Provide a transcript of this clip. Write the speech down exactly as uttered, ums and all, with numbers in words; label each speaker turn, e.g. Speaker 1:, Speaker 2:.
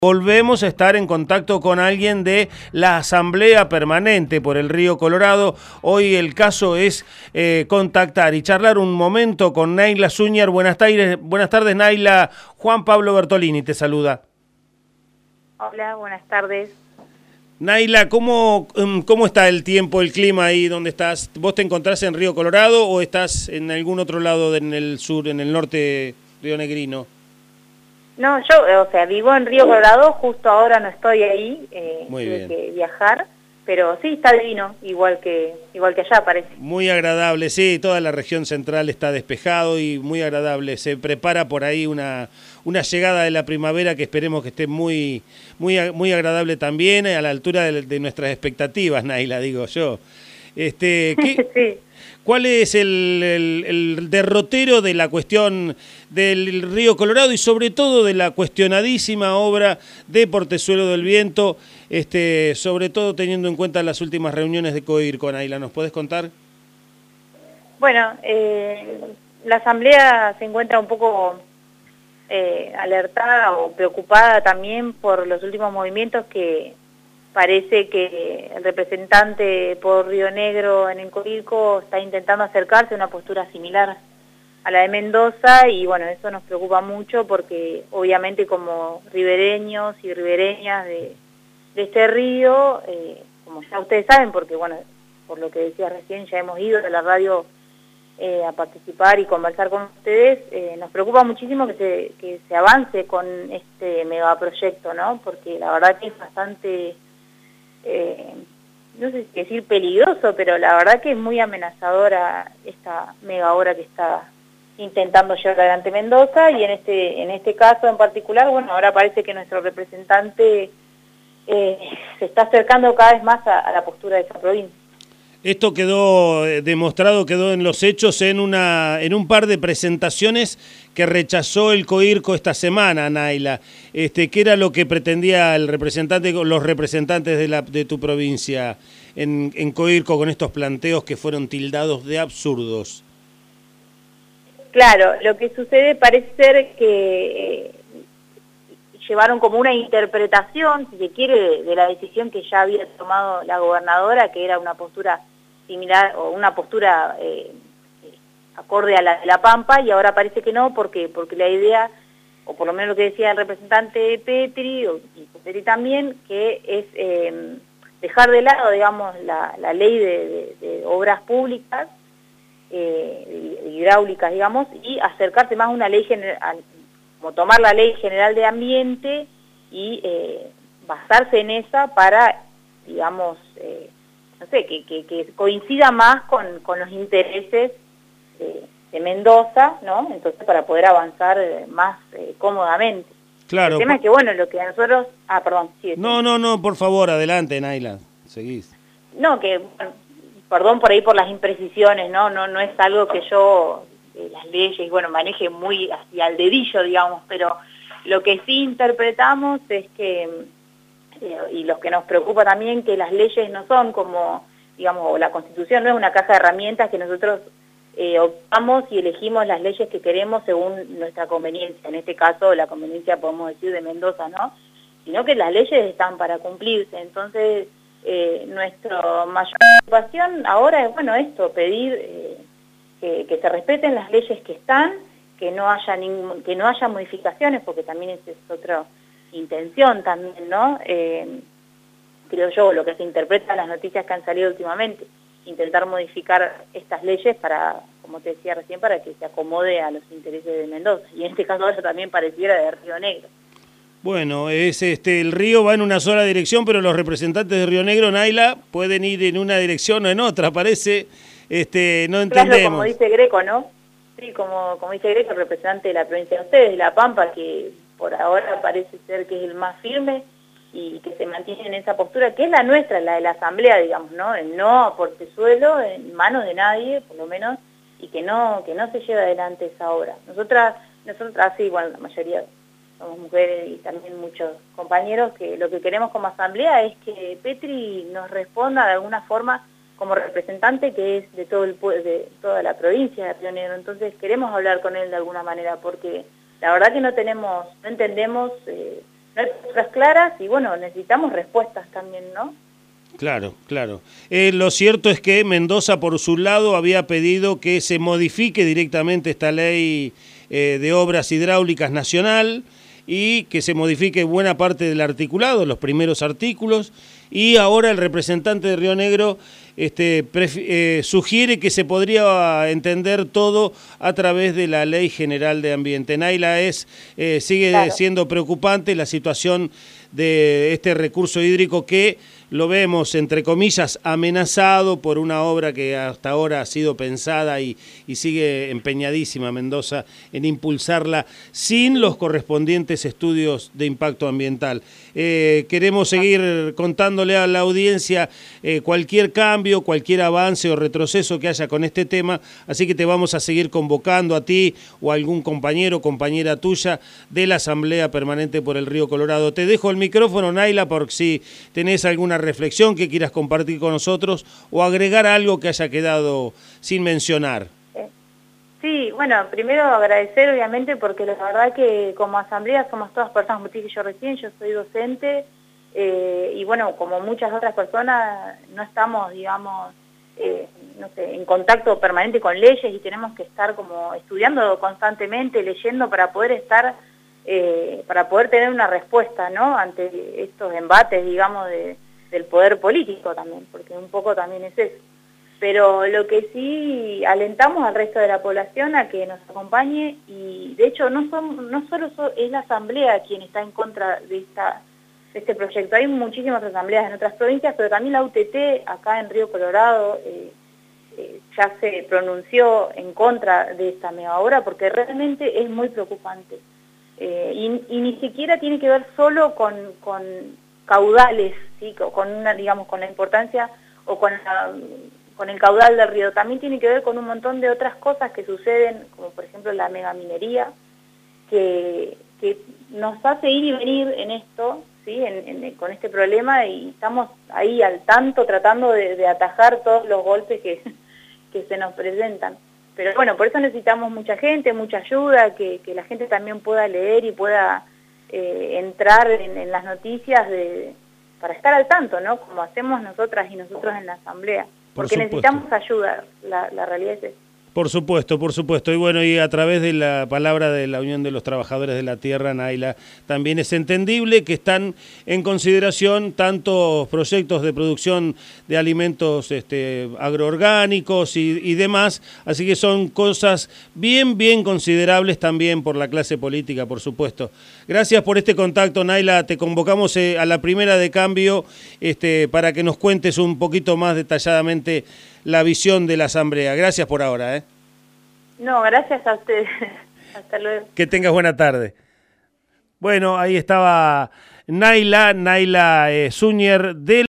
Speaker 1: Volvemos a estar en contacto con alguien de la Asamblea Permanente por el Río Colorado. Hoy el caso es eh, contactar y charlar un momento con Naila Zúñar. Buenas tardes, buenas tardes, Naila. Juan Pablo Bertolini te saluda.
Speaker 2: Hola, buenas tardes.
Speaker 1: Naila, ¿cómo, ¿cómo está el tiempo, el clima ahí donde estás? ¿Vos te encontrás en Río Colorado o estás en algún otro lado en el sur, en el norte rionegrino?
Speaker 2: No, yo, o sea, vivo en Río Colorado, justo ahora no estoy ahí, eh,
Speaker 1: Muy
Speaker 2: tuve
Speaker 1: bien.
Speaker 2: que viajar, pero sí, está divino, igual que igual que allá parece.
Speaker 1: Muy agradable, sí, toda la región central está despejado y muy agradable. Se prepara por ahí una, una llegada de la primavera que esperemos que esté muy, muy, muy agradable también, a la altura de, de nuestras expectativas, Naila, digo yo. Este, ¿qué,
Speaker 2: sí.
Speaker 1: ¿Cuál es el, el, el derrotero de la cuestión del Río Colorado y sobre todo de la cuestionadísima obra de Portezuelo del Viento, este, sobre todo teniendo en cuenta las últimas reuniones de COIRCO, Naila? ¿Nos podés contar?
Speaker 2: Bueno, eh, la Asamblea se encuentra un poco eh, alertada o preocupada también por los últimos movimientos que parece que el representante por Río Negro en el COIRCO está intentando acercarse a una postura similar a la de Mendoza y bueno, eso nos preocupa mucho porque obviamente como ribereños y ribereñas de, de este río, eh, como ya ustedes saben, porque bueno, por lo que decía recién, ya hemos ido a la radio eh, a participar y conversar con ustedes, eh, nos preocupa muchísimo que se, que se avance con este megaproyecto, ¿no? Porque la verdad que es bastante... Eh, no sé si decir peligroso, pero la verdad que es muy amenazadora esta mega obra que está intentando llevar adelante Mendoza y en este en este caso en particular, bueno, ahora parece que nuestro representante eh, se está acercando cada vez más a, a la postura de esa provincia.
Speaker 1: Esto quedó demostrado, quedó en los hechos en una en un par de presentaciones que rechazó el COIRCO esta semana, Naila. Este, ¿qué era lo que pretendía el representante, los representantes de la de tu provincia en, en COIRCO con estos planteos que fueron tildados de absurdos?
Speaker 2: Claro, lo que sucede parece ser que eh, llevaron como una interpretación, si se quiere, de, de la decisión que ya había tomado la gobernadora, que era una postura similar o una postura eh, acorde a la de La Pampa, y ahora parece que no, porque porque la idea, o por lo menos lo que decía el representante Petri, o, y Petri también, que es eh, dejar de lado, digamos, la, la ley de, de, de obras públicas, eh, hidráulicas, digamos, y acercarse más a una ley general, como tomar la ley general de ambiente y eh, basarse en esa para, digamos, eh, no sé, que, que, que coincida más con, con los intereses de, de Mendoza, ¿no? Entonces, para poder avanzar eh, más eh, cómodamente.
Speaker 1: Claro.
Speaker 2: El tema es que, bueno, lo que nosotros... Ah, perdón. Sí,
Speaker 1: no, no, no, por favor, adelante, Naila, seguís.
Speaker 2: No, que, bueno, perdón por ahí por las imprecisiones, ¿no? No, no es algo que yo, eh, las leyes, bueno, maneje muy así al dedillo, digamos, pero lo que sí interpretamos es que... y los que nos preocupa también que las leyes no son como, digamos, la Constitución no es una caja de herramientas que nosotros eh, optamos y elegimos las leyes que queremos según nuestra conveniencia, en este caso la conveniencia podemos decir de Mendoza, ¿no? Sino que las leyes están para cumplirse, entonces eh, nuestra mayor preocupación ahora es, bueno, esto, pedir eh, que, que se respeten las leyes que están, que no haya ningún, que no haya modificaciones, porque también ese es otro... intención también, ¿no? Eh, creo yo, lo que se interpreta en las noticias que han salido últimamente, intentar modificar estas leyes para, como te decía recién, para que se acomode a los intereses de Mendoza, y en este caso ahora también pareciera de Río Negro.
Speaker 1: Bueno, es este el río va en una sola dirección, pero los representantes de Río Negro, Naila, pueden ir en una dirección o en otra, parece, este, no entendemos.
Speaker 2: Claro, como dice Greco, ¿no? Sí, como, como dice Greco, el representante de la provincia de ustedes, de La Pampa, que por ahora parece ser que es el más firme y que se mantiene en esa postura, que es la nuestra, la de la Asamblea, digamos, ¿no? El no a Portezuelo en manos de nadie, por lo menos, y que no que no se lleve adelante esa obra. Nosotras, nosotras sí, bueno, la mayoría somos mujeres y también muchos compañeros, que lo que queremos como Asamblea es que Petri nos responda de alguna forma como representante que es de todo el de toda la provincia de Río Negro. Entonces queremos hablar con él de alguna manera, porque la verdad que no tenemos, no entendemos eh, no hay posturas claras y bueno, necesitamos respuestas también, ¿no?
Speaker 1: Claro, claro. Eh, lo cierto es que Mendoza, por su lado, había pedido que se modifique directamente esta ley eh, de obras hidráulicas nacional y que se modifique buena parte del articulado, los primeros artículos, y ahora el representante de Río Negro este, eh, sugiere que se podría entender todo a través de la Ley General de Ambiente. Naila, es, eh, sigue claro. siendo preocupante la situación de este recurso hídrico que lo vemos, entre comillas, amenazado por una obra que hasta ahora ha sido pensada y, y sigue empeñadísima Mendoza en impulsarla sin los correspondientes estudios de impacto ambiental. Eh, queremos seguir contándole a la audiencia eh, cualquier cambio, cualquier avance o retroceso que haya con este tema, así que te vamos a seguir convocando a ti o a algún compañero o compañera tuya de la Asamblea Permanente por el Río Colorado. Te dejo el micrófono, Naila, por si tenés alguna reflexión que quieras compartir con nosotros o agregar algo que haya quedado sin mencionar.
Speaker 2: Sí, bueno, primero agradecer obviamente porque la verdad que como asamblea somos todas personas, como dije yo recién, yo soy docente eh, y bueno, como muchas otras personas no estamos, digamos, eh, no sé, en contacto permanente con leyes y tenemos que estar como estudiando constantemente, leyendo para poder estar, eh, para poder tener una respuesta, ¿no?, ante estos embates, digamos, de del poder político también, porque un poco también es eso. Pero lo que sí alentamos al resto de la población a que nos acompañe y de hecho no son, no solo son, es la asamblea quien está en contra de, esta, de este proyecto, hay muchísimas asambleas en otras provincias, pero también la U T T acá en Río Colorado eh, eh, ya se pronunció en contra de esta mega obra porque realmente es muy preocupante. Eh, y, y ni siquiera tiene que ver solo con, con caudales, ¿sí?, con una, digamos, con la importancia o con, la, con el caudal del río, también tiene que ver con un montón de otras cosas que suceden, como por ejemplo la megaminería, que, que nos hace ir y venir en esto, ¿sí?, en, en, con este problema, y estamos ahí al tanto tratando de, de atajar todos los golpes que, que se nos presentan. Pero bueno, por eso necesitamos mucha gente, mucha ayuda, que, que la gente también pueda leer y pueda eh, entrar en, en las noticias de, para estar al tanto, ¿no?, como hacemos nosotras y nosotros en la asamblea. Porque necesitamos ayuda, la, la realidad es esa.
Speaker 1: Por supuesto, por supuesto. Y bueno, y a través de la palabra de la Unión de los Trabajadores de la Tierra, Naila, también es entendible que están en consideración tantos proyectos de producción de alimentos este, agroorgánicos y, y demás, así que son cosas bien, bien considerables también por la clase política, por supuesto. Gracias por este contacto, Naila. Te convocamos eh, a la primera de cambio este, para que nos cuentes un poquito más detalladamente la visión de la asamblea. Gracias por ahora, ¿eh?
Speaker 2: No, gracias a ustedes. Hasta luego.
Speaker 1: Que tengas buena tarde. Bueno, ahí estaba Naila, Naila eh, Zúñer de